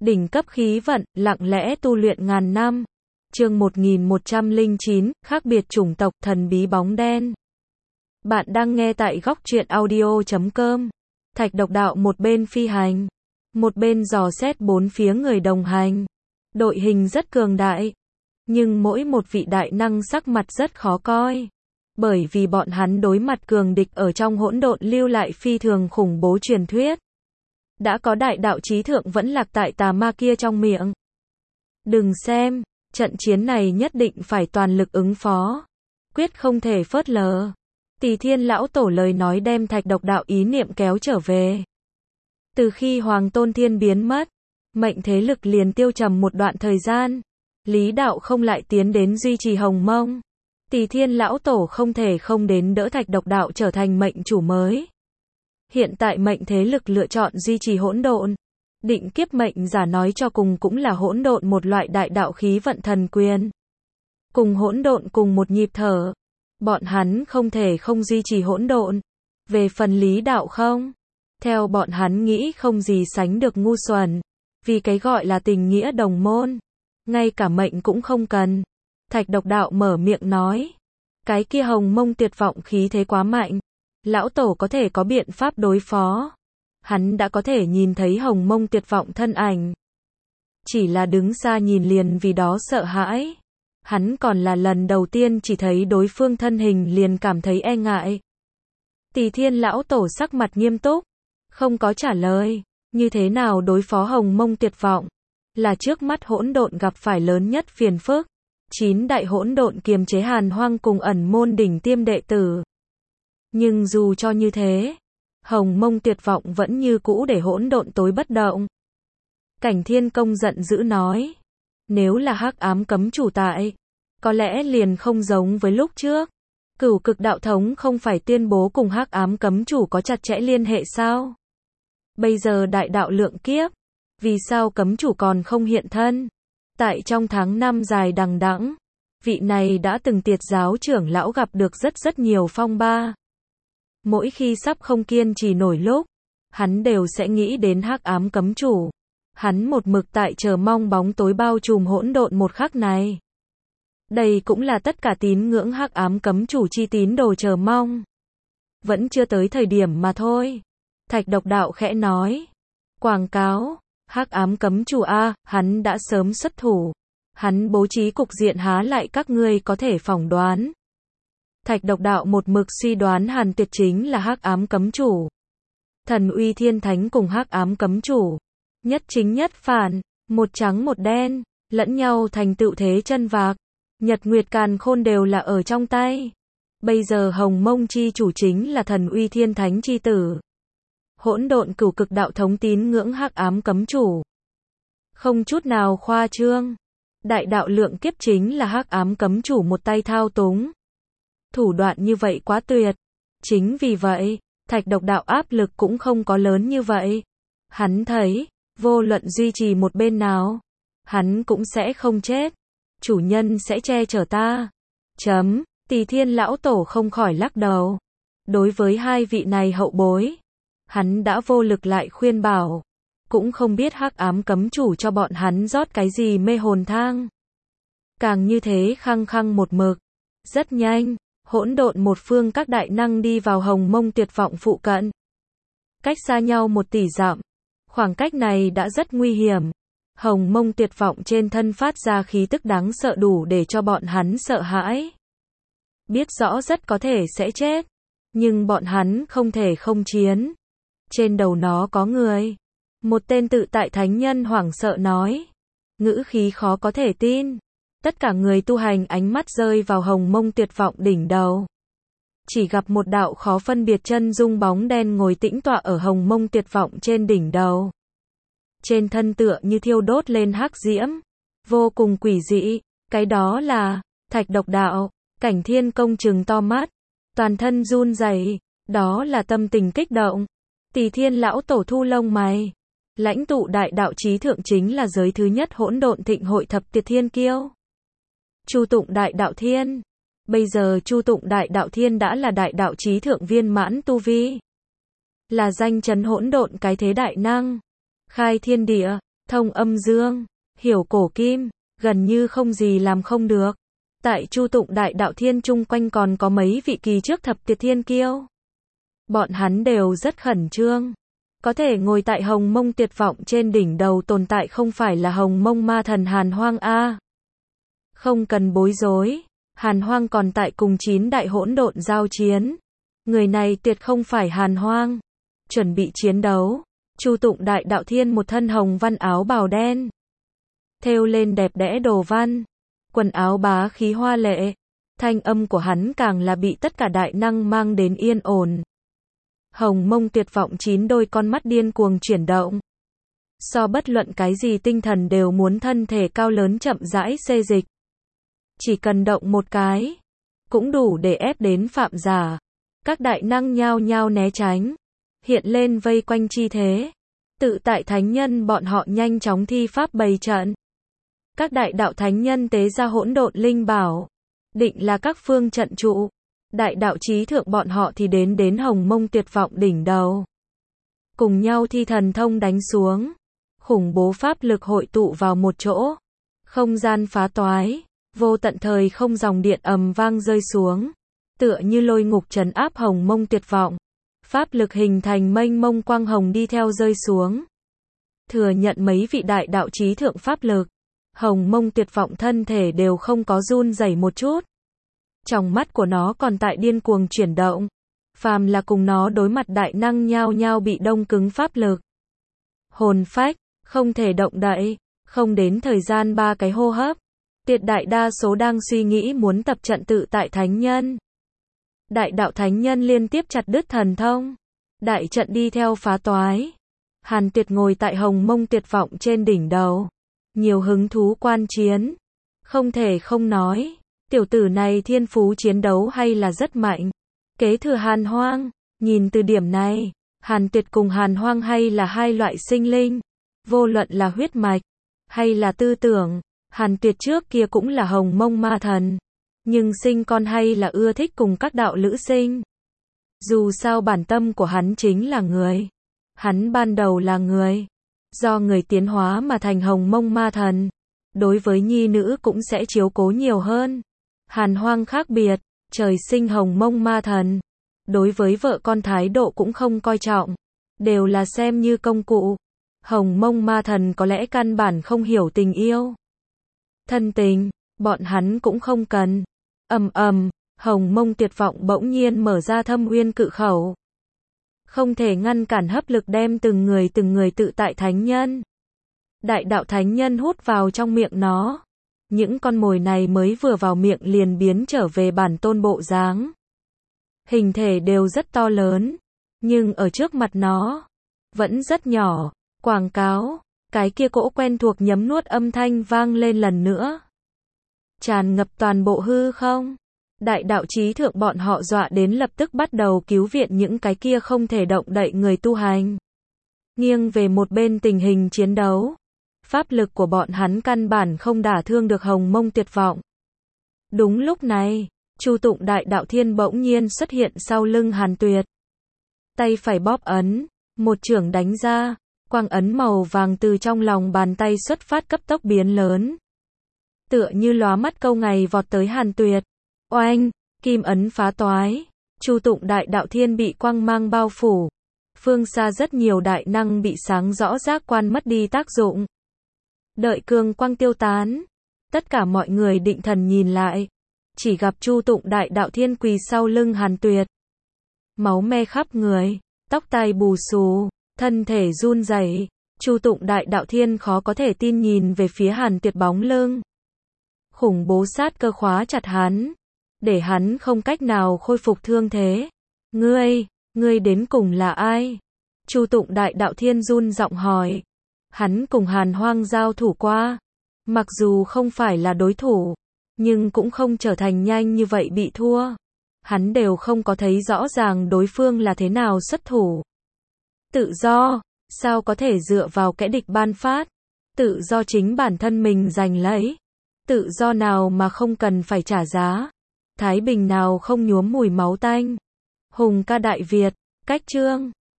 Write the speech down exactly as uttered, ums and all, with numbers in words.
Đỉnh cấp khí vận, lặng lẽ tu luyện ngàn năm. Chương một nghìn một trăm lẻ chín, khác biệt chủng tộc, thần bí bóng đen. Bạn đang nghe tại góc truyện audio chấm com. Thạch Độc Đạo một bên phi hành, một bên dò xét bốn phía người đồng hành. Đội hình rất cường đại, nhưng mỗi một vị đại năng sắc mặt rất khó coi. Bởi vì bọn hắn đối mặt cường địch ở trong hỗn độn lưu lại phi thường khủng bố truyền thuyết. Đã có đại đạo chí thượng vẫn lạc tại tà ma kia trong miệng. Đừng xem, trận chiến này nhất định phải toàn lực ứng phó. Quyết không thể phớt lờ. Tỳ Thiên lão tổ lời nói đem Thạch Độc Đạo ý niệm kéo trở về. Từ khi Hoàng Tôn Thiên biến mất, mệnh thế lực liền tiêu trầm một đoạn thời gian. Lý đạo không lại tiến đến duy trì Hồng Mông. Tỳ Thiên lão tổ không thể không đến đỡ Thạch Độc Đạo trở thành mệnh chủ mới. Hiện tại mệnh thế lực lựa chọn duy trì hỗn độn. Định kiếp mệnh giả nói cho cùng cũng là hỗn độn, một loại đại đạo khí vận thần quyền. Cùng hỗn độn cùng một nhịp thở. Bọn hắn không thể không duy trì hỗn độn. Về phần Lý đạo không, theo bọn hắn nghĩ không gì sánh được ngu xuẩn. Vì cái gọi là tình nghĩa đồng môn, ngay cả mệnh cũng không cần. Thạch Độc Đạo mở miệng nói, cái kia Hồng Mông tuyệt vọng khí thế quá mạnh. Lão tổ có thể có biện pháp đối phó. Hắn đã có thể nhìn thấy Hồng Mông tuyệt vọng thân ảnh. Chỉ là đứng xa nhìn liền vì đó sợ hãi. Hắn còn là lần đầu tiên chỉ thấy đối phương thân hình liền cảm thấy e ngại. Tỳ Thiên lão tổ sắc mặt nghiêm túc, không có trả lời. Như thế nào đối phó Hồng Mông tuyệt vọng? Là trước mắt hỗn độn gặp phải lớn nhất phiền phức. Chín đại hỗn độn kiềm chế Hàn Hoang cùng ẩn môn đỉnh tiêm đệ tử. Nhưng dù cho như thế, Hồng Mông tuyệt vọng vẫn như cũ để hỗn độn tối bất động. Cảnh Thiên Công giận dữ nói, nếu là Hắc Ám cấm chủ tại, có lẽ liền không giống với lúc trước. Cửu Cực đạo thống không phải tuyên bố cùng Hắc Ám cấm chủ có chặt chẽ liên hệ sao? Bây giờ đại đạo lượng kiếp, vì sao cấm chủ còn không hiện thân? Tại trong tháng năm dài đằng đẵng, vị này đã từng tiệt giáo trưởng lão gặp được rất rất nhiều phong ba. Mỗi khi sắp không kiên trì nổi lúc, hắn đều sẽ nghĩ đến Hắc Ám cấm chủ. Hắn một mực tại chờ mong bóng tối bao trùm hỗn độn một khắc này. Đây cũng là tất cả tín ngưỡng Hắc Ám cấm chủ chi tín đồ chờ mong. Vẫn chưa tới thời điểm mà thôi. Thạch Độc Đạo khẽ nói. Quảng cáo, Hắc Ám cấm chủ a, hắn đã sớm xuất thủ. Hắn bố trí cục diện há lại các ngươi có thể phỏng đoán. Thạch Độc Đạo một mực suy đoán Hàn Tuyệt chính là Hắc Ám cấm chủ. Thần Uy Thiên Thánh cùng Hắc Ám cấm chủ, nhất chính nhất phản, một trắng một đen, lẫn nhau thành tựu thế chân vạc. Nhật Nguyệt Càn Khôn đều là ở trong tay. Bây giờ Hồng Mông chi chủ chính là Thần Uy Thiên Thánh chi tử. Hỗn độn cửu cực đạo thống tín ngưỡng Hắc Ám cấm chủ. Không chút nào khoa trương. Đại đạo lượng kiếp chính là Hắc Ám cấm chủ một tay thao túng. Thủ đoạn như vậy quá tuyệt. Chính vì vậy, Thạch Độc Đạo áp lực cũng không có lớn như vậy. Hắn thấy, vô luận duy trì một bên nào, hắn cũng sẽ không chết. Chủ nhân sẽ che chở ta. Chấm, Tỳ Thiên lão tổ không khỏi lắc đầu. Đối với hai vị này hậu bối, hắn đã vô lực lại khuyên bảo. Cũng không biết Hắc Ám cấm chủ cho bọn hắn rót cái gì mê hồn thang. Càng như thế khăng khăng một mực. Rất nhanh, hỗn độn một phương các đại năng đi vào Hồng Mông tuyệt vọng phụ cận. Cách xa nhau một tỷ dặm. Khoảng cách này đã rất nguy hiểm. Hồng Mông tuyệt vọng trên thân phát ra khí tức đáng sợ đủ để cho bọn hắn sợ hãi. Biết rõ rất có thể sẽ chết. Nhưng bọn hắn không thể không chiến. Trên đầu nó có người. Một tên tự tại thánh nhân hoảng sợ nói. Ngữ khí khó có thể tin. Tất cả người tu hành ánh mắt rơi vào Hồng Mông tuyệt vọng đỉnh đầu. Chỉ gặp một đạo khó phân biệt chân dung bóng đen ngồi tĩnh tọa ở Hồng Mông tuyệt vọng trên đỉnh đầu. Trên thân tựa như thiêu đốt lên hắc diễm. Vô cùng quỷ dị. Cái đó là Thạch Độc Đạo. Cảnh Thiên Công trừng to mắt. Toàn thân run rẩy. Đó là tâm tình kích động. Tỳ Thiên lão tổ thu lông mày. Lãnh tụ đại đạo chí thượng chính là giới thứ nhất hỗn độn thịnh hội thập tiệt thiên kiêu. Chu Tụng Đại Đạo Thiên. Bây giờ Chu Tụng Đại Đạo Thiên đã là đại đạo chí thượng viên mãn tu vi. Là danh chấn hỗn độn cái thế đại năng. Khai thiên địa, thông âm dương, hiểu cổ kim, gần như không gì làm không được. Tại Chu Tụng Đại Đạo Thiên chung quanh còn có mấy vị kỳ trước thập tuyệt thiên kiêu. Bọn hắn đều rất khẩn trương. Có thể ngồi tại Hồng Mông tuyệt vọng trên đỉnh đầu tồn tại không phải là Hồng Mông ma thần Hàn Hoang a. Không cần bối rối, Hàn Hoang còn tại cùng chín đại hỗn độn giao chiến. Người này tuyệt không phải Hàn Hoang. Chuẩn bị chiến đấu. Chu Tụng Đại Đạo Thiên một thân hồng văn áo bào đen, thêu lên đẹp đẽ đồ văn, quần áo bá khí hoa lệ, thanh âm của hắn càng là bị tất cả đại năng mang đến yên ổn. Hồng Mông tuyệt vọng chín đôi con mắt điên cuồng chuyển động. So bất luận cái gì tinh thần đều muốn thân thể cao lớn chậm rãi xê dịch. Chỉ cần động một cái, cũng đủ để ép đến phạm giả. Các đại năng nhao nhao né tránh, hiện lên vây quanh chi thế. Tự tại thánh nhân bọn họ nhanh chóng thi pháp bày trận. Các đại đạo thánh nhân tế ra hỗn độn linh bảo, định là các phương trận trụ. Đại đạo trí thượng bọn họ thì đến đến Hồng Mông tuyệt vọng đỉnh đầu. Cùng nhau thi thần thông đánh xuống. Khủng bố pháp lực hội tụ vào một chỗ. Không gian phá toái. Vô tận thời không dòng điện ầm vang rơi xuống. Tựa như lôi ngục trấn áp Hồng Mông tuyệt vọng. Pháp lực hình thành mênh mông quang hồng đi theo rơi xuống. Thừa nhận mấy vị đại đạo trí thượng pháp lực. Hồng Mông tuyệt vọng thân thể đều không có run rẩy một chút. Trong mắt của nó còn tại điên cuồng chuyển động. Phàm là cùng nó đối mặt đại năng nhao nhao bị đông cứng pháp lực. Hồn phách, không thể động đậy, không đến thời gian ba cái hô hấp. Tuyệt đại đa số đang suy nghĩ muốn tập trận tự tại thánh nhân. Đại đạo thánh nhân liên tiếp chặt đứt thần thông. Đại trận đi theo phá toái. Hàn Tuyệt ngồi tại Hồng Mông tuyệt vọng trên đỉnh đầu. Nhiều hứng thú quan chiến. Không thể không nói. Tiểu tử này thiên phú chiến đấu hay là rất mạnh. Kế thừa Hàn Hoang. Nhìn từ điểm này, Hàn Tuyệt cùng Hàn Hoang hay là hai loại sinh linh. Vô luận là huyết mạch, hay là tư tưởng. Hàn Tuyệt trước kia cũng là Hồng Mông ma thần. Nhưng sinh con hay là ưa thích cùng các đạo lữ sinh. Dù sao bản tâm của hắn chính là người. Hắn ban đầu là người. Do người tiến hóa mà thành Hồng Mông ma thần. Đối với nhi nữ cũng sẽ chiếu cố nhiều hơn. Hàn Hoang khác biệt, trời sinh Hồng Mông ma thần. Đối với vợ con thái độ cũng không coi trọng. Đều là xem như công cụ. Hồng Mông ma thần có lẽ căn bản không hiểu tình yêu. Thân tình, bọn hắn cũng không cần. Ầm ầm, Hồng Mông tuyệt vọng bỗng nhiên mở ra thâm uyên cự khẩu. Không thể ngăn cản hấp lực đem từng người từng người tự tại thánh nhân. Đại đạo thánh nhân hút vào trong miệng nó. Những con mồi này mới vừa vào miệng liền biến trở về bản tôn bộ dáng. Hình thể đều rất to lớn, nhưng ở trước mặt nó, vẫn rất nhỏ. Quảng cáo, cái kia cỗ quen thuộc nhấm nuốt âm thanh vang lên lần nữa. Tràn ngập toàn bộ hư không. Đại đạo trí thượng bọn họ dọa đến lập tức bắt đầu cứu viện những cái kia không thể động đậy người tu hành. Nghiêng về một bên tình hình chiến đấu. Pháp lực của bọn hắn căn bản không đả thương được Hồng Mông tuyệt vọng. Đúng lúc này, Chu Tụng Đại Đạo Thiên bỗng nhiên xuất hiện sau lưng Hàn Tuyệt. Tay phải bóp ấn, một chưởng đánh ra, quang ấn màu vàng từ trong lòng bàn tay xuất phát cấp tốc biến lớn. Tựa như lóa mắt câu ngày vọt tới Hàn Tuyệt. Oanh, kim ấn phá toái, Chu Tụng Đại Đạo Thiên bị quang mang bao phủ. Phương xa rất nhiều đại năng bị sáng rõ giác quan mất đi tác dụng. Đợi cường quang tiêu tán, tất cả mọi người định thần nhìn lại, chỉ gặp Chu Tụng Đại Đạo Thiên quỳ sau lưng Hàn Tuyệt. Máu me khắp người, tóc tai bù xù, thân thể run rẩy. Chu Tụng Đại Đạo Thiên khó có thể tin nhìn về phía Hàn Tuyệt bóng lưng. Khủng bố sát cơ khóa chặt hắn, để hắn không cách nào khôi phục thương thế. Ngươi, ngươi đến cùng là ai? Chu Tụng Đại Đạo Thiên run giọng hỏi. Hắn cùng Hàn Hoang giao thủ qua. Mặc dù không phải là đối thủ, nhưng cũng không trở thành nhanh như vậy bị thua. Hắn đều không có thấy rõ ràng đối phương là thế nào xuất thủ. Tự do, sao có thể dựa vào kẻ địch ban phát? Tự do chính bản thân mình giành lấy. Tự do nào mà không cần phải trả giá? Thái bình nào không nhuốm mùi máu tanh? Hùng ca Đại Việt, cách chương